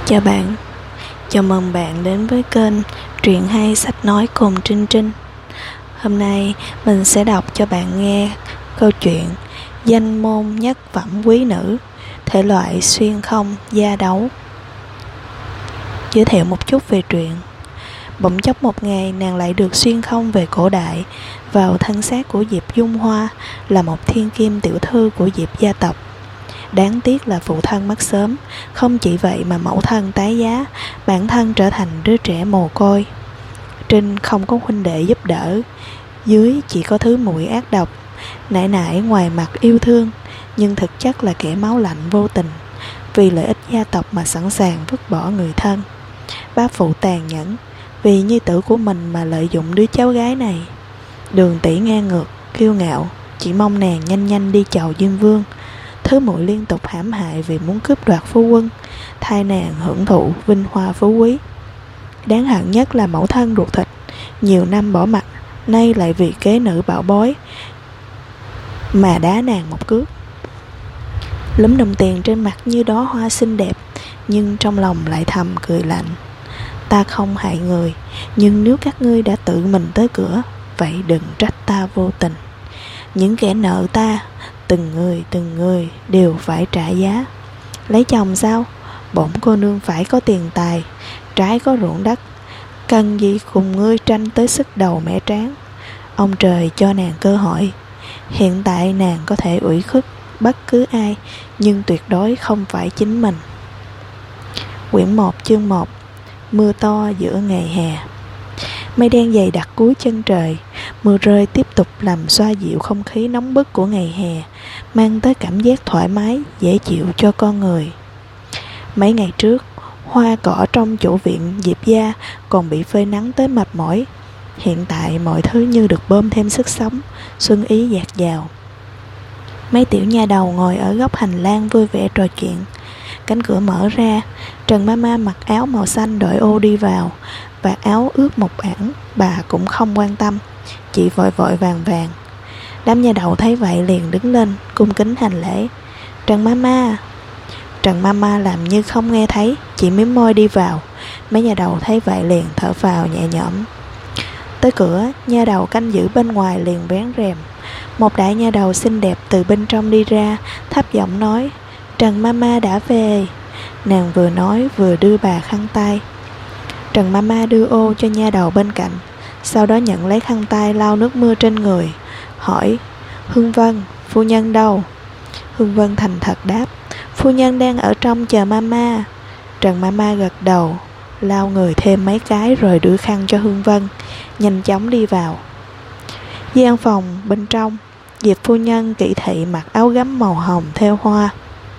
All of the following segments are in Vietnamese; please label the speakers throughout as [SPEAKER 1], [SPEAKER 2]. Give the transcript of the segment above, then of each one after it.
[SPEAKER 1] Chào bạn, chào mừng bạn đến với kênh Truyện hay sách nói cùng Trinh Trinh. Hôm nay mình sẽ đọc cho bạn nghe câu chuyện Danh môn nhất phẩm quý nữ, thể loại xuyên không gia đấu. Giới thiệu một chút về truyện. Bỗng chốc một ngày nàng lại được xuyên không về cổ đại, vào thân xác của Diệp Dung Hoa, là một thiên kim tiểu thư của Diệp gia tộc. Đáng tiếc là phụ thân mất sớm, không chỉ vậy mà mẫu thân tái giá, bản thân trở thành đứa trẻ mồ côi. Trinh không có huynh đệ giúp đỡ, dưới chỉ có thứ muội ác độc, nại nại ngoài mặt yêu thương, nhưng thực chất là kẻ máu lạnh vô tình, vì lợi ích gia tộc mà sẵn sàng vứt bỏ người thân. Bá phụ tàn nhẫn, vì nhi tử của mình mà lợi dụng đứa cháu gái này. Đường tỷ ngang ngược, kiêu ngạo, chỉ mong nàng nhanh nhanh đi chầu Diêm Vương. Thứ muội liên tục hãm hại vì muốn cướp đoạt phu quân, thay nàng hưởng thụ vinh hoa phú quý. Đáng hận nhất là mẫu thân ruột thịt, nhiều năm bỏ mặt, nay lại vì kế nữ bảo bối mà đá nàng một cước. Lúm đồng tiền trên mặt như đóa hoa xinh đẹp, nhưng trong lòng lại thầm cười lạnh. Ta không hại người, nhưng nếu các ngươi đã tự mình tới cửa, vậy đừng trách ta vô tình. Những kẻ nợ ta, từng người đều phải trả giá. Lấy chồng sao? Bổn cô nương phải có tiền tài, trái có ruộng đất, cần gì cùng ngươi tranh tới sức đầu mẻ trán. Ông trời cho nàng cơ hội. Hiện tại nàng có thể ủy khuất bất cứ ai, nhưng tuyệt đối không phải chính mình. Quyển 1 chương 1. Mưa to giữa ngày hè. Mây đen dày đặc cuối chân trời, mưa rơi tiếp tục làm xoa dịu không khí nóng bức của ngày hè, mang tới cảm giác thoải mái, dễ chịu cho con người. Mấy ngày trước, hoa cỏ trong chủ viện Diệp gia còn bị phơi nắng tới mệt mỏi. Hiện tại mọi thứ như được bơm thêm sức sống, xuân ý dạt dào. Mấy tiểu nha đầu ngồi ở góc hành lang vui vẻ trò chuyện. Cánh cửa mở ra, Trần Mama mặc áo màu xanh đội ô đi vào, và áo ướt một ảng, bà cũng không quan tâm, chỉ vội vội vàng vàng. Đám nha đầu thấy vậy liền đứng lên, cung kính hành lễ. Trần Mama. Trần Mama làm như không nghe thấy, chỉ mím môi đi vào. Mấy nha đầu thấy vậy liền thở phào nhẹ nhõm. Tới cửa, nha đầu canh giữ bên ngoài liền vén rèm. Một đại nha đầu xinh đẹp từ bên trong đi ra, thấp giọng nói: Trần Mama đã về. Nàng vừa nói vừa đưa bà khăn tay. Trần Mama đưa ô cho nha đầu bên cạnh, sau đó nhận lấy khăn tay lau nước mưa trên người, hỏi: Hương Vân, phu nhân đâu? Hương Vân thành thật đáp: Phu nhân đang ở trong chờ Mama. Trần Mama gật đầu, lau người thêm mấy cái rồi đưa khăn cho Hương Vân, nhanh chóng đi vào. Gian phòng bên trong, Diệp phu nhân kỵ thị mặc áo gấm màu hồng thêu hoa,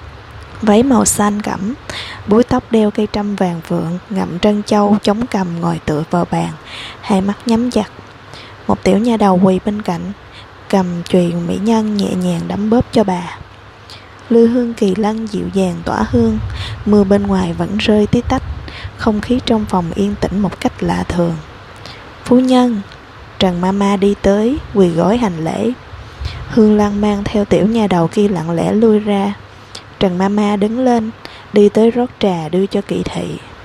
[SPEAKER 1] váy màu xanh cẩm, búi tóc đeo cây trâm vàng vượng, ngậm trân châu chống cằm ngồi tựa vào bàn, hai mắt nhắm chặt. Một tiểu nha đầu quỳ bên cạnh, cầm chùy mỹ nhân nhẹ nhàng đấm bóp cho bà. Lư hương kỳ lân dịu dàng tỏa hương, mưa bên ngoài vẫn rơi tí tách, không khí trong phòng yên tĩnh một cách lạ thường. Phu nhân. Trần Mama đi tới, quỳ gối hành lễ. Hương Lăng mang theo tiểu nha đầu kia lặng lẽ lui ra. Trần Mama đứng lên, đi tới rót trà đưa cho Kỵ thị.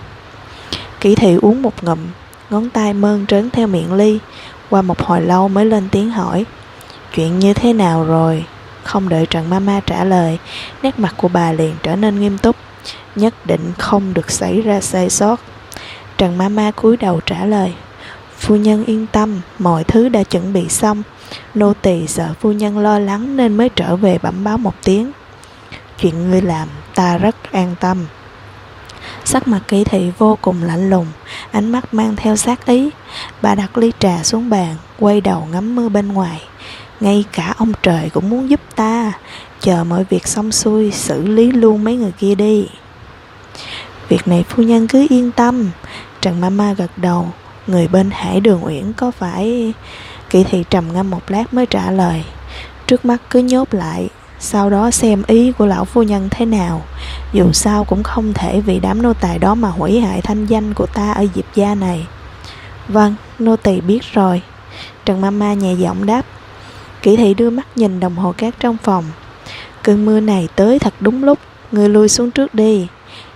[SPEAKER 1] Kỵ thị uống một ngụm, ngón tay mơn trớn theo miệng ly. Qua một hồi lâu mới lên tiếng hỏi: Chuyện như thế nào rồi? Không đợi Trần Mama trả lời, nét mặt của bà liền trở nên nghiêm túc. Nhất định không được xảy ra sai sót. Trần Mama cúi đầu trả lời: Phu nhân yên tâm, mọi thứ đã chuẩn bị xong. Nô tỳ sợ phu nhân lo lắng nên mới trở về bẩm báo một tiếng. Chuyện ngươi làm ta rất an tâm. Sắc mặt Kỵ thị vô cùng lạnh lùng, ánh mắt mang theo sát ý. Bà đặt ly trà xuống bàn, quay đầu ngắm mưa bên ngoài. Ngay cả ông trời cũng muốn giúp ta. Chờ mọi việc xong xuôi, xử lý luôn mấy người kia đi. Việc này phu nhân cứ yên tâm. Trần Mama gật đầu. Người bên Hải Đường Uyển có phải... Kỵ thị trầm ngâm một lát mới trả lời: Trước mắt cứ nhốt lại, sau đó xem ý của lão phu nhân thế nào. Dù sao cũng không thể vì đám nô tài đó mà hủy hại thanh danh của ta ở Diệp gia này. Vâng, nô tỳ biết rồi. Trần Mama nhẹ giọng đáp. Kỵ thị đưa mắt nhìn đồng hồ cát trong phòng. Cơn mưa này tới thật đúng lúc, ngươi lui xuống trước đi.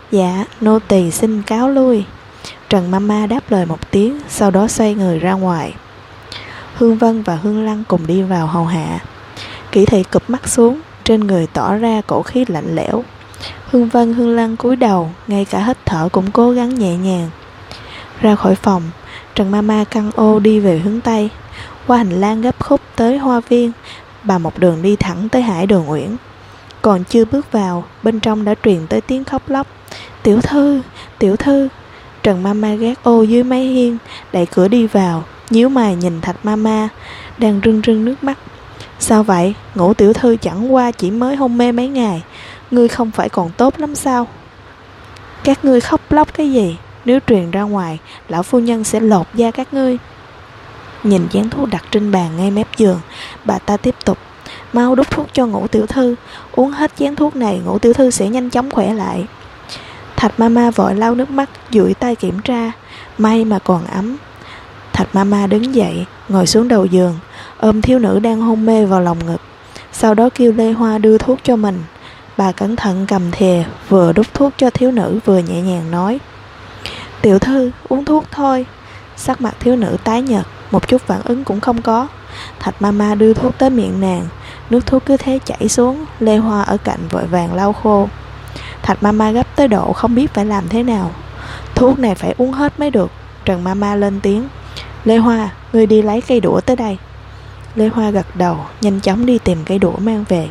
[SPEAKER 1] Dạ, nô tỳ xin cáo lui. Trần Mama đáp lời một tiếng, sau đó xoay người ra ngoài. Hương Vân và Hương Lăng cùng đi vào hầu hạ. Kỷ Thị cụp mắt xuống, trên người tỏ ra cổ khí lạnh lẽo. Hương Vân, Hương Lăng cúi đầu, ngay cả hít thở cũng cố gắng nhẹ nhàng. Ra khỏi phòng, Trần Mama căng ô đi về hướng Tây. Qua hành lang gấp khúc tới hoa viên, bà một đường đi thẳng tới Hải Đường Uyển. Còn chưa bước vào, bên trong đã truyền tới tiếng khóc lóc. Tiểu thư, tiểu thư. Trần Mama gác ô dưới mái hiên, đẩy cửa đi vào, nhíu mày nhìn Thạch Mama đang rưng rưng nước mắt. Sao vậy? Ngũ tiểu thư chẳng qua chỉ mới hôn mê mấy ngày, ngươi không phải còn tốt lắm sao? Các ngươi khóc lóc cái gì? Nếu truyền ra ngoài, lão phu nhân sẽ lột da các ngươi. Nhìn chén thuốc đặt trên bàn ngay mép giường, bà ta tiếp tục. Mau đút thuốc cho Ngũ tiểu thư, uống hết chén thuốc này Ngũ tiểu thư sẽ nhanh chóng khỏe lại. Thạch Mama vội lau nước mắt, duỗi tay kiểm tra, may mà còn ấm. Thạch Mama đứng dậy, ngồi xuống đầu giường, ôm thiếu nữ đang hôn mê vào lòng ngực. Sau đó kêu Lê Hoa đưa thuốc cho mình. Bà cẩn thận cầm thìa, vừa đút thuốc cho thiếu nữ vừa nhẹ nhàng nói. Tiểu thư, uống thuốc thôi. Sắc mặt thiếu nữ tái nhợt, một chút phản ứng cũng không có. Thạch Mama đưa thuốc tới miệng nàng, nước thuốc cứ thế chảy xuống. Lê Hoa ở cạnh vội vàng lau khô. Thạch Mama gấp tới độ không biết phải làm thế nào. Thuốc này phải uống hết mới được. Trần Mama lên tiếng. Lê Hoa, ngươi đi lấy cây đũa tới đây. Lê Hoa gật đầu, nhanh chóng đi tìm cây đũa mang về.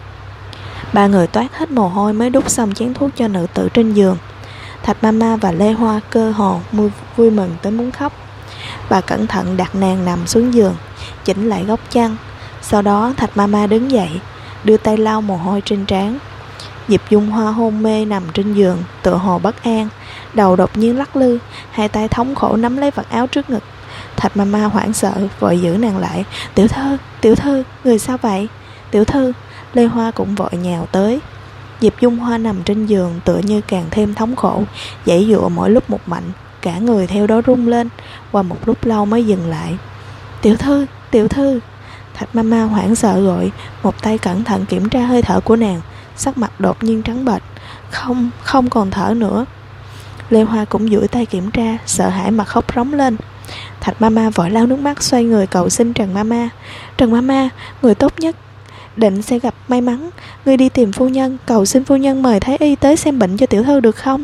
[SPEAKER 1] Ba người toát hết mồ hôi mới đút xong chén thuốc cho nữ tử trên giường. Thạch Mama và Lê Hoa cơ hồ vui mừng tới muốn khóc. Bà cẩn thận đặt nàng nằm xuống giường, chỉnh lại góc chăn. Sau đó Thạch Mama đứng dậy, đưa tay lau mồ hôi trên trán. Diệp Dung Hoa hôn mê nằm trên giường, tựa hồ bất an, đầu đột nhiên lắc lư, hai tay thống khổ nắm lấy vạt áo trước ngực. Thạch Mama hoảng sợ, vội giữ nàng lại. Tiểu thư, người sao vậy? Tiểu thư. Lê Hoa cũng vội nhào tới. Diệp Dung Hoa nằm trên giường tựa như càng thêm thống khổ, giãy giụa mỗi lúc một mạnh, cả người theo đó rung lên. Qua một lúc lâu mới dừng lại. Tiểu thư. Thạch Mama hoảng sợ gọi, một tay cẩn thận kiểm tra hơi thở của nàng, sắc mặt đột nhiên trắng bệch, không còn thở nữa. Lê Hoa cũng duỗi tay kiểm tra, sợ hãi mà khóc rống lên. Thạch Mama vội lau nước mắt, xoay người cầu xin Trần Mama. Trần Mama, người tốt nhất định sẽ gặp may mắn, ngươi đi tìm phu nhân, cầu xin phu nhân mời thái y tới xem bệnh cho tiểu thư được không?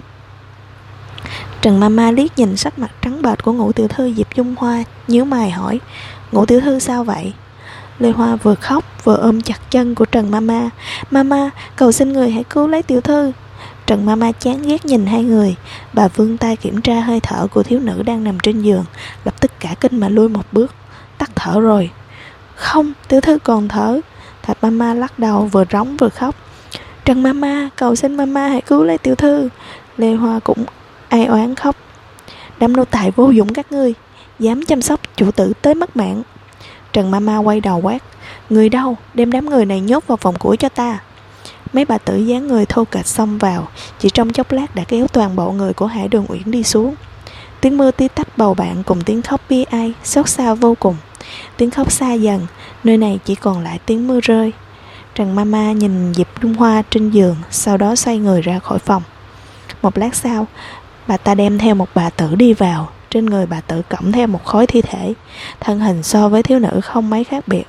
[SPEAKER 1] Trần Mama liếc nhìn sắc mặt trắng bệch của Ngũ tiểu thư Diệp Dung Hoa, nhíu mày hỏi. Ngũ tiểu thư sao vậy? Lê Hoa vừa khóc vừa ôm chặt chân của Trần Mama. Mama, cầu xin người hãy cứu lấy tiểu thư. Trần Mama chán ghét nhìn hai người. Bà vươn tay kiểm tra hơi thở của thiếu nữ đang nằm trên giường, lập tức cả kinh mà lui một bước. Tắt thở rồi. Không, tiểu thư còn thở. Thạch Mama lắc đầu, vừa rống vừa khóc. Trần Mama, cầu xin Mama hãy cứu lấy tiểu thư. Lê Hoa cũng ai oán khóc. Đám nô tài vô dụng các ngươi, dám chăm sóc chủ tử tới mất mạng. Trần Mama quay đầu quát. Người đâu, đem đám người này nhốt vào phòng củi cho ta. Mấy bà tử dáng người thô kệch xông vào, chỉ trong chốc lát đã kéo toàn bộ người của Hải Đường Uyển đi xuống. Tiếng mưa tí tách bầu bạn cùng tiếng khóc bi ai, xót xa vô cùng. Tiếng khóc xa dần, nơi này chỉ còn lại tiếng mưa rơi. Trần Mama nhìn Diệp Dung Hoa trên giường, sau đó xoay người ra khỏi phòng. Một lát sau, bà ta đem theo một bà tử đi vào. Trên người bà tử cõng theo một khối thi thể, thân hình so với thiếu nữ không mấy khác biệt.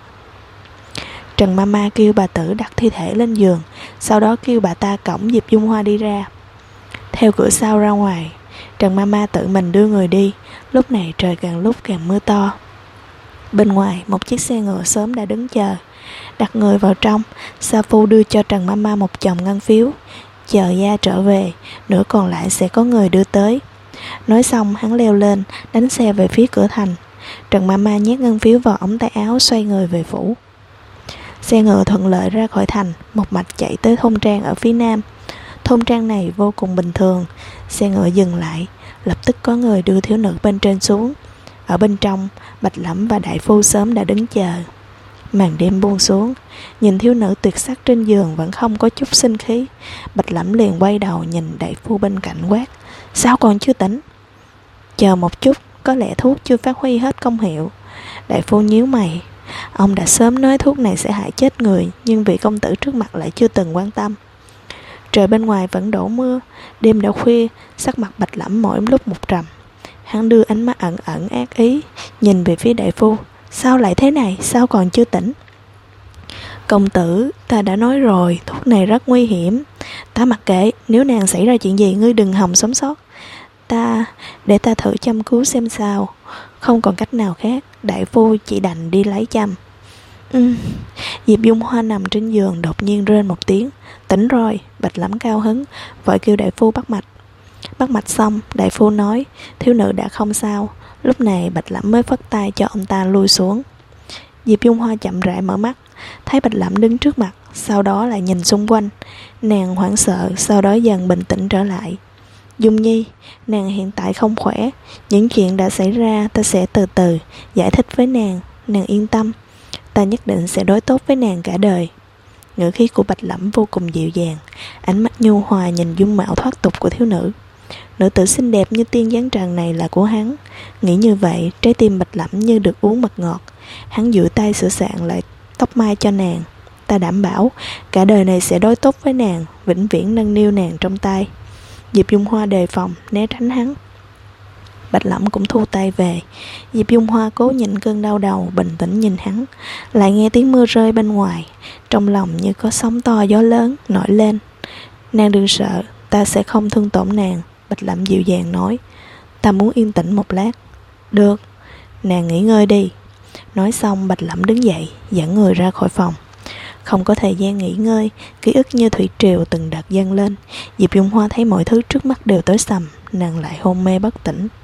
[SPEAKER 1] Trần Mama kêu bà tử đặt thi thể lên giường, sau đó kêu bà ta cõng Diệp Dung Hoa đi ra. Theo cửa sau ra ngoài, Trần Mama tự mình đưa người đi. Lúc này trời càng lúc càng mưa to. Bên ngoài, một chiếc xe ngựa sớm đã đứng chờ. Đặt người vào trong, Sa Phu đưa cho Trần Mama một chồng ngân phiếu. Chờ gia trở về, nửa còn lại sẽ có người đưa tới. Nói xong, hắn leo lên, đánh xe về phía cửa thành. Trần Mama nhét ngân phiếu vào ống tay áo, xoay người về phủ. Xe ngựa thuận lợi ra khỏi thành, một mạch chạy tới thôn trang ở phía nam. Thôn trang này vô cùng bình thường. Xe ngựa dừng lại, lập tức có người đưa thiếu nữ bên trên xuống. Ở bên trong, Bạch Lẫm và đại phu sớm đã đứng chờ. Màn đêm buông xuống, nhìn thiếu nữ tuyệt sắc trên giường vẫn không có chút sinh khí. Bạch Lẫm liền quay đầu nhìn đại phu bên cạnh quát. Sao còn chưa tỉnh? Chờ một chút, có lẽ thuốc chưa phát huy hết công hiệu. Đại phu nhíu mày. Ông đã sớm nói thuốc này sẽ hại chết người, nhưng vị công tử trước mặt lại chưa từng quan tâm. Trời bên ngoài vẫn đổ mưa. Đêm đã khuya, sắc mặt Bạch Lẫm mỗi lúc một trầm. Hắn đưa ánh mắt ẩn ẩn ác ý nhìn về phía đại phu. Sao lại thế này, sao còn chưa tỉnh? Công tử, ta đã nói rồi, thuốc này rất nguy hiểm. Ta mặc kệ, nếu nàng xảy ra chuyện gì ngươi đừng hòng sống sót. Để ta thử châm cứu xem sao. Không còn cách nào khác, đại phu chỉ đành đi lấy châm. Diệp Dung Hoa nằm trên giường đột nhiên rên một tiếng. Tỉnh rồi. Bạch Lẫm cao hứng vội kêu đại phu bắt mạch. Bắt mạch xong, đại phu nói thiếu nữ đã không sao. Lúc này Bạch Lẫm mới phất tay cho ông ta lui xuống. Diệp Dung Hoa chậm rãi mở mắt, thấy Bạch Lẫm đứng trước mặt, sau đó lại nhìn xung quanh. Nàng hoảng sợ, sau đó dần bình tĩnh trở lại. Dung Nhi, nàng hiện tại không khỏe. Những chuyện đã xảy ra ta sẽ từ từ giải thích với nàng. Nàng yên tâm, ta nhất định sẽ đối tốt với nàng cả đời. Ngữ khí của Bạch Lẫm vô cùng dịu dàng, ánh mắt nhu hòa nhìn dung mạo thoát tục của thiếu nữ. Nữ tử xinh đẹp như tiên giáng trần này là của hắn. Nghĩ như vậy, trái tim Bạch Lẫm như được uống mật ngọt. Hắn duỗi tay sửa soạn lại tóc mai cho nàng. Ta đảm bảo cả đời này sẽ đối tốt với nàng, vĩnh viễn nâng niu nàng trong tay. Diệp Dung Hoa đề phòng né tránh hắn. Bạch Lẫm cũng thu tay về. Diệp Dung Hoa cố nhịn cơn đau đầu, bình tĩnh nhìn hắn. Lại nghe tiếng mưa rơi bên ngoài, trong lòng như có sóng to gió lớn nổi lên. Nàng đừng sợ, ta sẽ không thương tổn nàng. Bạch Lẫm dịu dàng nói. Ta muốn yên tĩnh một lát. Được, nàng nghỉ ngơi đi. Nói xong Bạch Lẫm đứng dậy dẫn người ra khỏi phòng. Không có thời gian nghỉ ngơi, ký ức như thủy triều từng đợt dâng lên. Diệp Dung Hoa thấy mọi thứ trước mắt đều tối sầm, nàng lại hôn mê bất tỉnh.